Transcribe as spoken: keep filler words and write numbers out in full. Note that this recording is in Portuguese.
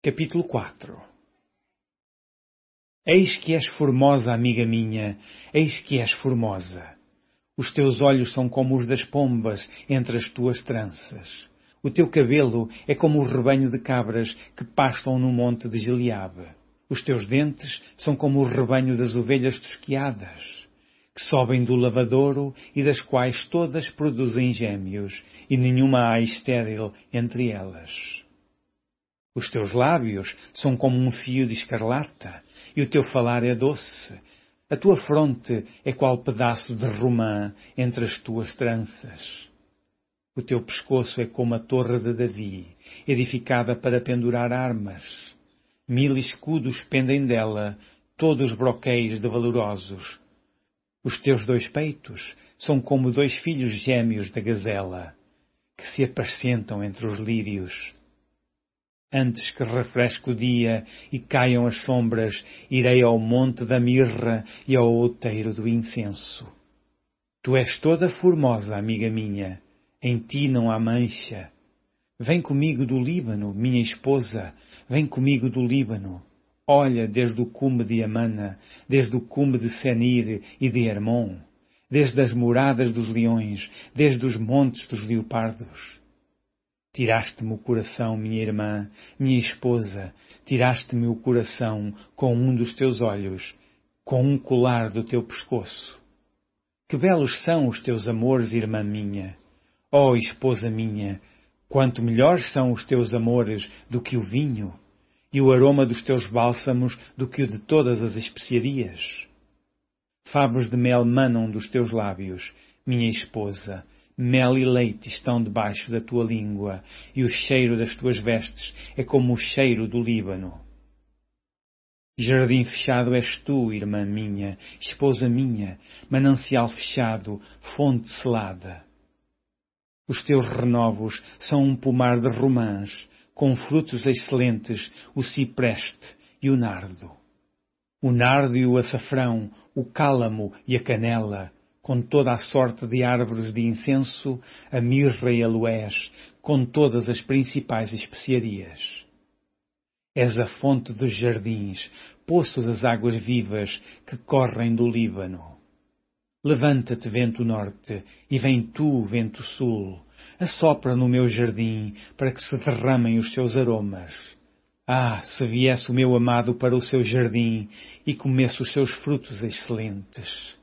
Capítulo quatro. Eis que és formosa, amiga minha, eis que és formosa. Os teus olhos são como os das pombas entre as tuas tranças. O teu cabelo é como o rebanho de cabras que pastam no monte de Gileade. Os teus dentes são como o rebanho das ovelhas tosquiadas, que sobem do lavadouro e das quais todas produzem gêmeos, e nenhuma há estéril entre elas. Os teus lábios são como um fio de escarlata, e o teu falar é doce. A tua fronte é qual pedaço de romã entre as tuas tranças. O teu pescoço é como a torre de Davi, edificada para pendurar armas. Mil escudos pendem dela, todos broquéis de valorosos. Os teus dois peitos são como dois filhos gêmeos da gazela, que se apacentam entre os lírios. Antes que refresque o dia e caiam as sombras, irei ao monte da mirra e ao outeiro do incenso. Tu és toda formosa, amiga minha, em ti não há mancha. Vem comigo do Líbano, minha esposa, vem comigo do Líbano. Olha desde o cume de Amana, desde o cume de Senir e de Hermon, desde as moradas dos leões, desde os montes dos leopardos. Tiraste-me o coração, minha irmã, minha esposa, tiraste-me o coração com um dos teus olhos, com um colar do teu pescoço. Que belos são os teus amores, irmã minha! Ó esposa minha, quanto melhores são os teus amores do que o vinho, e o aroma dos teus bálsamos do que o de todas as especiarias. Favos de mel manam dos teus lábios, minha esposa, mel e leite estão debaixo da tua língua, e o cheiro das tuas vestes é como o cheiro do Líbano. Jardim fechado és tu, irmã minha, esposa minha, manancial fechado, fonte selada. Os teus renovos são um pomar de romãs, com frutos excelentes, o cipreste e o nardo. O nardo e o açafrão, o cálamo e a canela, com toda a sorte de árvores de incenso, a mirra e a aloés, com todas as principais especiarias. És a fonte dos jardins, poço das águas vivas que correm do Líbano. Levanta-te, vento norte, e vem tu, vento sul, assopra no meu jardim, para que se derramem os seus aromas. Ah, se viesse o meu amado para o seu jardim, e comesse os seus frutos excelentes!